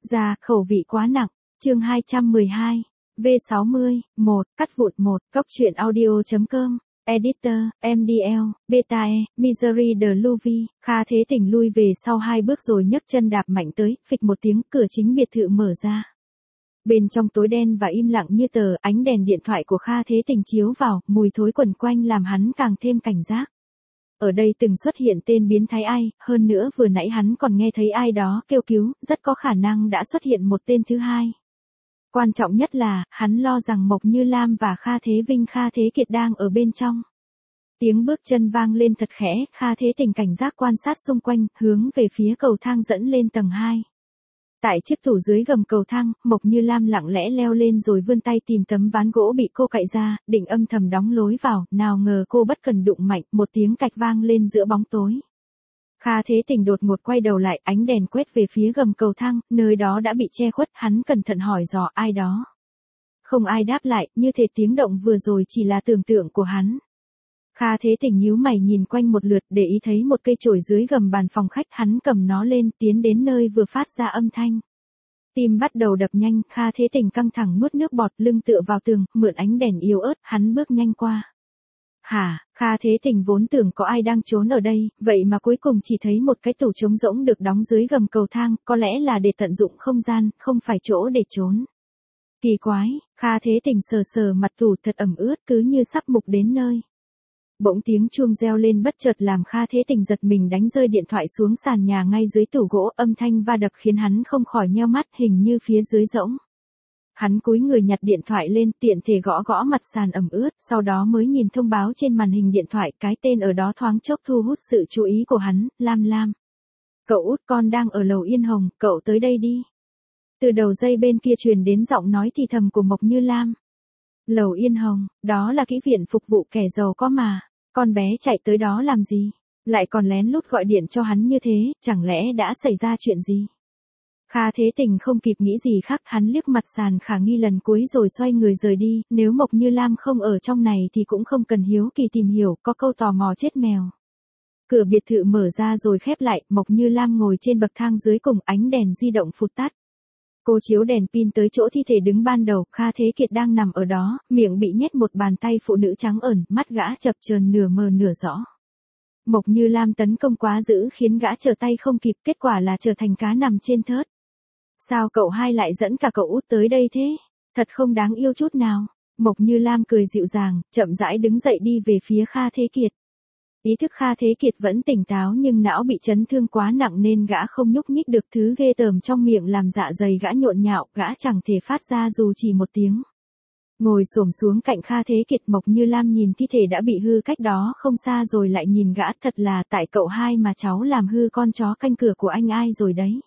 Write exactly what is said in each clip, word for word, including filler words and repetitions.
Già, khẩu vị quá nặng. Chương hai trăm mười hai. V sáu mươi. một. Cắt vụn một. Cóc truyện audio chấm com. Editor, em đê lờ, Beta E, Misery de Louvi. Kha Thế Tình lui về sau hai bước rồi nhấc chân đạp mạnh tới, phịch một tiếng, cửa chính biệt thự mở ra. Bên trong tối đen và im lặng như tờ, ánh đèn điện thoại của Kha Thế Tình chiếu vào, mùi thối quẩn quanh làm hắn càng thêm cảnh giác. Ở đây từng xuất hiện tên biến thái ai, hơn nữa vừa nãy hắn còn nghe thấy ai đó kêu cứu, rất có khả năng đã xuất hiện một tên thứ hai. Quan trọng nhất là, hắn lo rằng Mộc Như Lam và Kha Thế Vinh Kha Thế Kiệt đang ở bên trong. Tiếng bước chân vang lên thật khẽ, Kha Thế Tình cảnh giác quan sát xung quanh, hướng về phía cầu thang dẫn lên tầng hai. Tại chiếc tủ dưới gầm cầu thang, Mộc Như Lam lặng lẽ leo lên rồi vươn tay tìm tấm ván gỗ bị cô cạy ra, định âm thầm đóng lối vào, nào ngờ cô bất cần đụng mạnh, một tiếng cạch vang lên giữa bóng tối. Kha Thế Tình đột ngột quay đầu lại, ánh đèn quét về phía gầm cầu thang, nơi đó đã bị che khuất, hắn cẩn thận hỏi dò ai đó. Không ai đáp lại, như thể tiếng động vừa rồi chỉ là tưởng tượng của hắn. Kha Thế Tình nhíu mày nhìn quanh một lượt để ý thấy một cây chổi dưới gầm bàn phòng khách, hắn cầm nó lên tiến đến nơi vừa phát ra âm thanh. Tim bắt đầu đập nhanh, Kha Thế Tình căng thẳng nuốt nước bọt, lưng tựa vào tường, mượn ánh đèn yếu ớt, hắn bước nhanh qua. Hả, Kha Thế Tình vốn tưởng có ai đang trốn ở đây, vậy mà cuối cùng chỉ thấy một cái tủ trống rỗng được đóng dưới gầm cầu thang, có lẽ là để tận dụng không gian, không phải chỗ để trốn. Kỳ quái, Kha Thế Tình sờ sờ mặt tủ thật ẩm ướt cứ như sắp mục đến nơi. Bỗng tiếng chuông reo lên bất chợt làm Kha Thế Tình giật mình đánh rơi điện thoại xuống sàn nhà ngay dưới tủ gỗ, âm thanh va đập khiến hắn không khỏi nheo mắt, hình như phía dưới rỗng. Hắn cúi người nhặt điện thoại lên, tiện thể gõ gõ mặt sàn ẩm ướt, sau đó mới nhìn thông báo trên màn hình điện thoại, cái tên ở đó thoáng chốc thu hút sự chú ý của hắn, Lam Lam. Cậu út con đang ở lầu Yên Hồng, cậu tới đây đi. Từ đầu dây bên kia truyền đến giọng nói thì thầm của Mộc Như Lam. Lầu Yên Hồng, đó là kỹ viện phục vụ kẻ giàu có mà, con bé chạy tới đó làm gì, lại còn lén lút gọi điện cho hắn như thế, chẳng lẽ đã xảy ra chuyện gì? Kha Thế Tình không kịp nghĩ gì khác, hắn liếc mặt sàn khả nghi lần cuối rồi xoay người rời đi, nếu Mộc Như Lam không ở trong này thì cũng không cần hiếu kỳ tìm hiểu, có câu tò mò chết mèo. Cửa biệt thự mở ra rồi khép lại, Mộc Như Lam ngồi trên bậc thang dưới cùng, ánh đèn di động phụt tắt. Cô chiếu đèn pin tới chỗ thi thể đứng ban đầu, Kha Thế Kiệt đang nằm ở đó, miệng bị nhét một bàn tay phụ nữ trắng ẩn, mắt gã chập chờn nửa mờ nửa rõ. Mộc Như Lam tấn công quá dữ khiến gã trở tay không kịp, kết quả là trở thành cá nằm trên thớt. Sao cậu hai lại dẫn cả cậu út tới đây thế? Thật không đáng yêu chút nào. Mộc Như Lam cười dịu dàng, chậm rãi đứng dậy đi về phía Kha Thế Kiệt. Ý thức Kha Thế Kiệt vẫn tỉnh táo nhưng não bị chấn thương quá nặng nên gã không nhúc nhích được, thứ ghê tởm trong miệng làm dạ dày gã nhộn nhạo, gã chẳng thể phát ra dù chỉ một tiếng. Ngồi xổm xuống cạnh Kha Thế Kiệt, Mộc Như Lam nhìn thi thể đã bị hư cách đó không xa rồi lại nhìn gã, thật là tại cậu hai mà cháu làm hư con chó canh cửa của anh ai rồi đấy.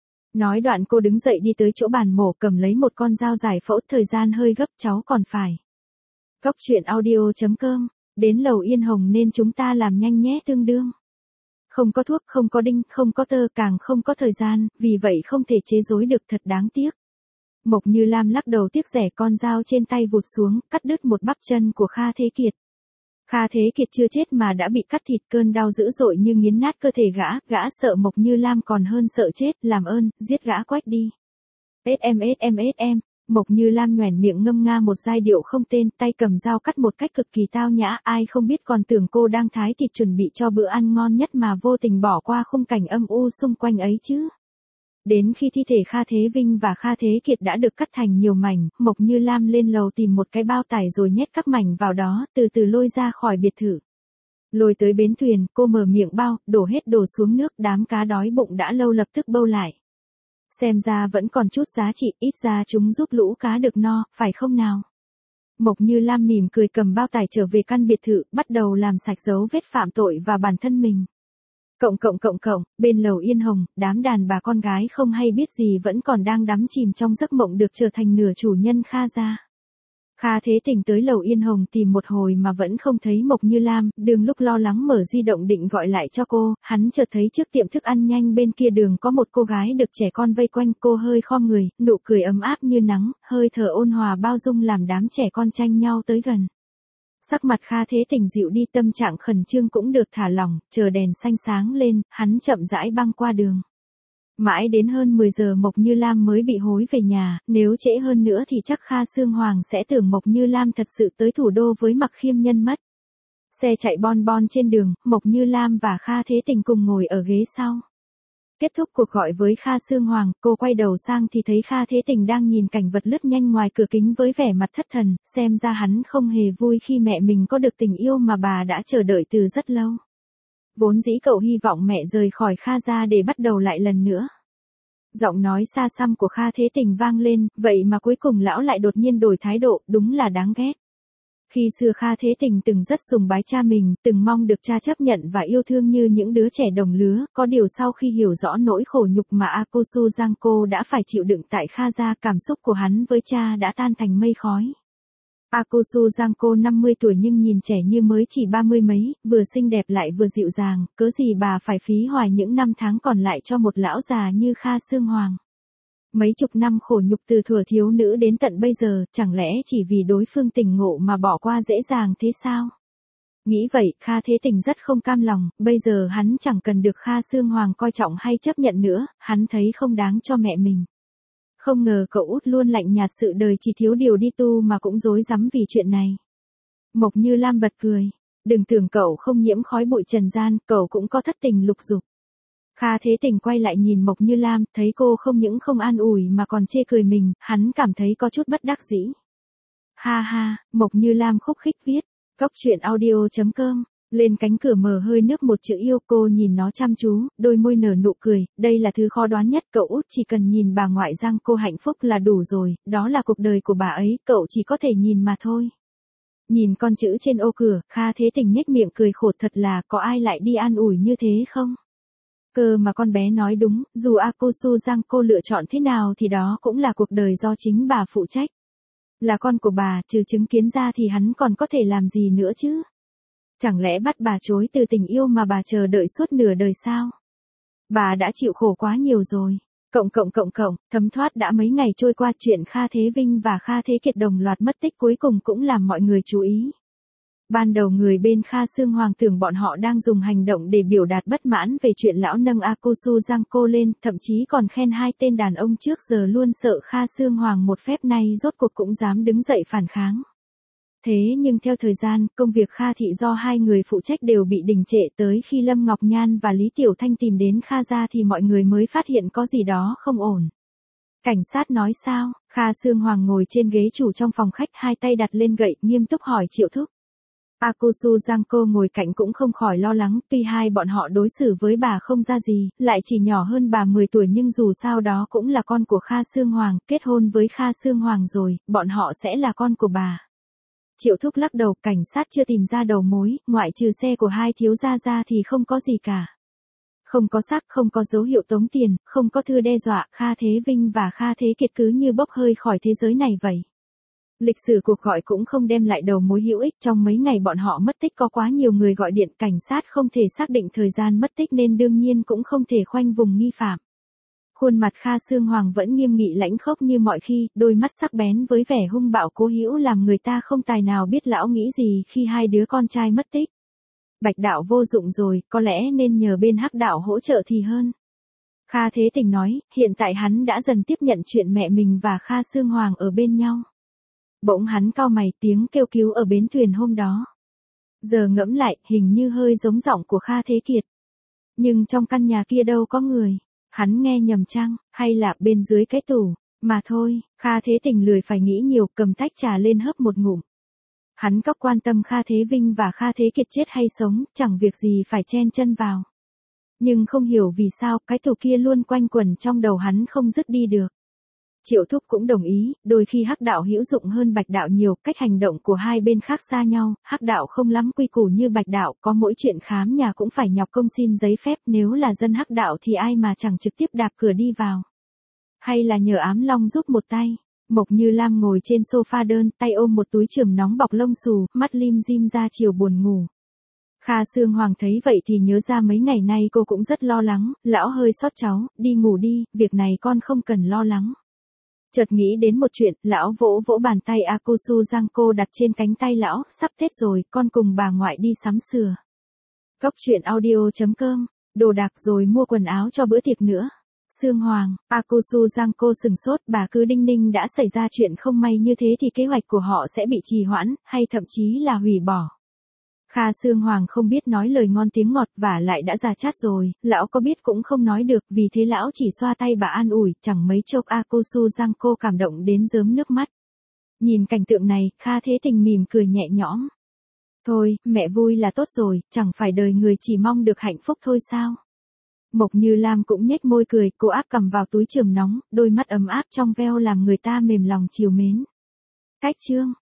Nói đoạn cô đứng dậy đi tới chỗ bàn mổ, cầm lấy một con dao giải phẫu, thời gian hơi gấp cháu còn phải. Cóc truyện audio chấm com. Đến lầu Yên Hồng nên chúng ta làm nhanh nhé, tương đương. Không có thuốc, không có đinh, không có tơ, càng không có thời gian, vì vậy không thể chế giối được, thật đáng tiếc. Mộc Như Lam lắc đầu tiếc rẻ, con dao trên tay vụt xuống, cắt đứt một bắp chân của Kha Thế Kiệt. Kha Thế Kiệt chưa chết mà đã bị cắt thịt, cơn đau dữ dội như nghiến nát cơ thể gã, gã sợ Mộc Như Lam còn hơn sợ chết, làm ơn, giết gã quách đi. ét em ét em ét em. Mộc Như Lam nhoẻn miệng ngâm nga một giai điệu không tên, tay cầm dao cắt một cách cực kỳ tao nhã, ai không biết còn tưởng cô đang thái thịt chuẩn bị cho bữa ăn ngon nhất mà vô tình bỏ qua khung cảnh âm u xung quanh ấy chứ. Đến khi thi thể Kha Thế Vinh và Kha Thế Kiệt đã được cắt thành nhiều mảnh, Mộc Như Lam lên lầu tìm một cái bao tải rồi nhét các mảnh vào đó, từ từ lôi ra khỏi biệt thự. Lôi tới bến thuyền, cô mở miệng bao, đổ hết đồ xuống nước, đám cá đói bụng đã lâu lập tức bâu lại. Xem ra vẫn còn chút giá trị, ít ra chúng giúp lũ cá được no, phải không nào? Mộc Như Lam mỉm cười cầm bao tải trở về căn biệt thự, bắt đầu làm sạch dấu vết phạm tội và bản thân mình. Cộng cộng cộng cộng, bên lầu Yên Hồng, đám đàn bà con gái không hay biết gì vẫn còn đang đắm chìm trong giấc mộng được trở thành nửa chủ nhân Kha gia. Kha Thế Tình tới lầu Yên Hồng tìm một hồi mà vẫn không thấy Mộc Như Lam, đường lúc lo lắng mở di động định gọi lại cho cô, hắn chợt thấy trước tiệm thức ăn nhanh bên kia đường có một cô gái được trẻ con vây quanh, cô hơi khom người, nụ cười ấm áp như nắng, hơi thở ôn hòa bao dung làm đám trẻ con tranh nhau tới gần. Sắc mặt Kha Thế Tình dịu đi, tâm trạng khẩn trương cũng được thả lỏng, chờ đèn xanh sáng lên, hắn chậm rãi băng qua đường. Mãi đến hơn mười giờ Mộc Như Lam mới bị hối về nhà, nếu trễ hơn nữa thì chắc Kha Sương Hoàng sẽ tưởng Mộc Như Lam thật sự tới thủ đô với Mặc Khiêm Nhân mất. Xe chạy bon bon trên đường, Mộc Như Lam và Kha Thế Tình cùng ngồi ở ghế sau. Kết thúc cuộc gọi với Kha Sương Hoàng, cô quay đầu sang thì thấy Kha Thế Tình đang nhìn cảnh vật lướt nhanh ngoài cửa kính với vẻ mặt thất thần, xem ra hắn không hề vui khi mẹ mình có được tình yêu mà bà đã chờ đợi từ rất lâu. Vốn dĩ cậu hy vọng mẹ rời khỏi Kha gia để bắt đầu lại lần nữa. Giọng nói xa xăm của Kha Thế Tình vang lên, vậy mà cuối cùng lão lại đột nhiên đổi thái độ, đúng là đáng ghét. Khi xưa Kha Thế Tình từng rất sùng bái cha mình, từng mong được cha chấp nhận và yêu thương như những đứa trẻ đồng lứa, có điều sau khi hiểu rõ nỗi khổ nhục mà Akosu Giangco đã phải chịu đựng tại Kha gia, cảm xúc của hắn với cha đã tan thành mây khói. Akosu Giangco năm mươi tuổi nhưng nhìn trẻ như mới chỉ ba mươi mấy, vừa xinh đẹp lại vừa dịu dàng, cớ gì bà phải phí hoài những năm tháng còn lại cho một lão già như Kha Sương Hoàng. Mấy chục năm khổ nhục từ thuở thiếu nữ đến tận bây giờ, chẳng lẽ chỉ vì đối phương tình ngộ mà bỏ qua dễ dàng thế sao? Nghĩ vậy, Kha Thế Tình rất không cam lòng, bây giờ hắn chẳng cần được Kha Sương Hoàng coi trọng hay chấp nhận nữa, hắn thấy không đáng cho mẹ mình. Không ngờ cậu út luôn lạnh nhạt, sự đời chỉ thiếu điều đi tu mà cũng rối rắm vì chuyện này. Mộc Như Lam bật cười, đừng tưởng cậu không nhiễm khói bụi trần gian, cậu cũng có thất tình lục dục. Kha Thế Tình quay lại nhìn Mộc Như Lam, thấy cô không những không an ủi mà còn chê cười mình, hắn cảm thấy có chút bất đắc dĩ. Ha ha, Mộc Như Lam khúc khích viết, cốc truyện audio chấm com, lên cánh cửa mở hơi nước một chữ yêu, cô nhìn nó chăm chú, đôi môi nở nụ cười, đây là thứ khó đoán nhất, cậu út chỉ cần nhìn bà ngoại Giangco hạnh phúc là đủ rồi, đó là cuộc đời của bà ấy, cậu chỉ có thể nhìn mà thôi. Nhìn con chữ trên ô cửa, Kha Thế Tình nhếch miệng cười khổ, thật là có ai lại đi an ủi như thế không? Cơ mà con bé nói đúng, dù Akosu Giangco lựa chọn thế nào thì đó cũng là cuộc đời do chính bà phụ trách. Là con của bà, trừ chứng kiến ra thì hắn còn có thể làm gì nữa chứ? Chẳng lẽ bắt bà chối từ tình yêu mà bà chờ đợi suốt nửa đời sao? Bà đã chịu khổ quá nhiều rồi. Cộng cộng cộng cộng, thấm thoát đã mấy ngày trôi qua, chuyện Kha Thế Vinh và Kha Thế Kiệt đồng loạt mất tích cuối cùng cũng làm mọi người chú ý. Ban đầu người bên Kha Sương Hoàng tưởng bọn họ đang dùng hành động để biểu đạt bất mãn về chuyện lão nâng Akosu Giangco lên, thậm chí còn khen hai tên đàn ông trước giờ luôn sợ Kha Sương Hoàng một phép nay rốt cuộc cũng dám đứng dậy phản kháng. Thế nhưng theo thời gian, công việc Kha thị do hai người phụ trách đều bị đình trệ, tới khi Lâm Ngọc Nhan và Lý Tiểu Thanh tìm đến Kha gia thì mọi người mới phát hiện có gì đó không ổn. Cảnh sát nói sao? Kha Sương Hoàng ngồi trên ghế chủ trong phòng khách, hai tay đặt lên gậy, nghiêm túc hỏi Triệu Thúc. Akosu Giangco ngồi cạnh cũng không khỏi lo lắng, tuy hai bọn họ đối xử với bà không ra gì, lại chỉ nhỏ hơn bà mười tuổi nhưng dù sao đó cũng là con của Kha Sương Hoàng, kết hôn với Kha Sương Hoàng rồi, bọn họ sẽ là con của bà. Triệu Thúc lắc đầu, cảnh sát chưa tìm ra đầu mối, ngoại trừ xe của hai thiếu gia ra thì không có gì cả. Không có xác, không có dấu hiệu tống tiền, không có thư đe dọa, Kha Thế Vinh và Kha Thế Kiệt cứ như bốc hơi khỏi thế giới này vậy. Lịch sử cuộc gọi cũng không đem lại đầu mối hữu ích, trong mấy ngày bọn họ mất tích có quá nhiều người gọi điện, cảnh sát không thể xác định thời gian mất tích nên đương nhiên cũng không thể khoanh vùng nghi phạm. Khuôn mặt Kha Sương Hoàng vẫn nghiêm nghị lãnh khốc như mọi khi, đôi mắt sắc bén với vẻ hung bạo cố hữu làm người ta không tài nào biết lão nghĩ gì khi hai đứa con trai mất tích. Bạch đạo vô dụng rồi, có lẽ nên nhờ bên Hắc đạo hỗ trợ thì hơn. Kha Thế Tình nói, hiện tại hắn đã dần tiếp nhận chuyện mẹ mình và Kha Sương Hoàng ở bên nhau. Bỗng hắn cau mày, tiếng kêu cứu ở bến thuyền hôm đó. Giờ ngẫm lại, hình như hơi giống giọng của Kha Thế Kiệt. Nhưng trong căn nhà kia đâu có người. Hắn nghe nhầm chăng, hay là bên dưới cái tủ, mà thôi, Kha Thế Tình lười phải nghĩ nhiều, cầm tách trà lên hớp một ngụm. Hắn cóc quan tâm Kha Thế Vinh và Kha Thế Kiệt chết hay sống, chẳng việc gì phải chen chân vào. Nhưng không hiểu vì sao, cái tủ kia luôn quanh quẩn trong đầu hắn không dứt đi được. Triệu Thúc cũng đồng ý, đôi khi Hắc đạo hữu dụng hơn Bạch đạo nhiều, cách hành động của hai bên khác xa nhau, Hắc đạo không lắm quy củ như Bạch đạo, có mỗi chuyện khám nhà cũng phải nhọc công xin giấy phép, nếu là dân Hắc đạo thì ai mà chẳng trực tiếp đạp cửa đi vào. Hay là nhờ Ám Long giúp một tay. Mộc Như Lam ngồi trên sofa đơn, tay ôm một túi chườm nóng bọc lông xù, mắt lim dim ra chiều buồn ngủ. Kha Sương Hoàng thấy vậy thì nhớ ra mấy ngày nay cô cũng rất lo lắng, lão hơi xót cháu, đi ngủ đi, việc này con không cần lo lắng. Chợt nghĩ đến một chuyện, lão vỗ vỗ bàn tay Akosu Giangco đặt trên cánh tay lão, sắp Tết rồi, con cùng bà ngoại đi sắm sửa. Cốc truyện audio chấm com, đồ đạc rồi mua quần áo cho bữa tiệc nữa. Sương Hoàng, Akusu Giangco sừng sốt, bà cứ đinh ninh đã xảy ra chuyện không may như thế thì kế hoạch của họ sẽ bị trì hoãn, hay thậm chí là hủy bỏ. Kha Sương Hoàng không biết nói lời ngon tiếng ngọt và lại đã già chát rồi, lão có biết cũng không nói được, vì thế lão chỉ xoa tay bà an ủi, chẳng mấy chốc Akusu Giangco cảm động đến rớm nước mắt. Nhìn cảnh tượng này, Kha Thế Tình mỉm cười nhẹ nhõm. Thôi, mẹ vui là tốt rồi, chẳng phải đời người chỉ mong được hạnh phúc thôi sao? Mộc Như Lam cũng nhếch môi cười, cô áp cầm vào túi chườm nóng, đôi mắt ấm áp trong veo làm người ta mềm lòng chiều mến. Cách chương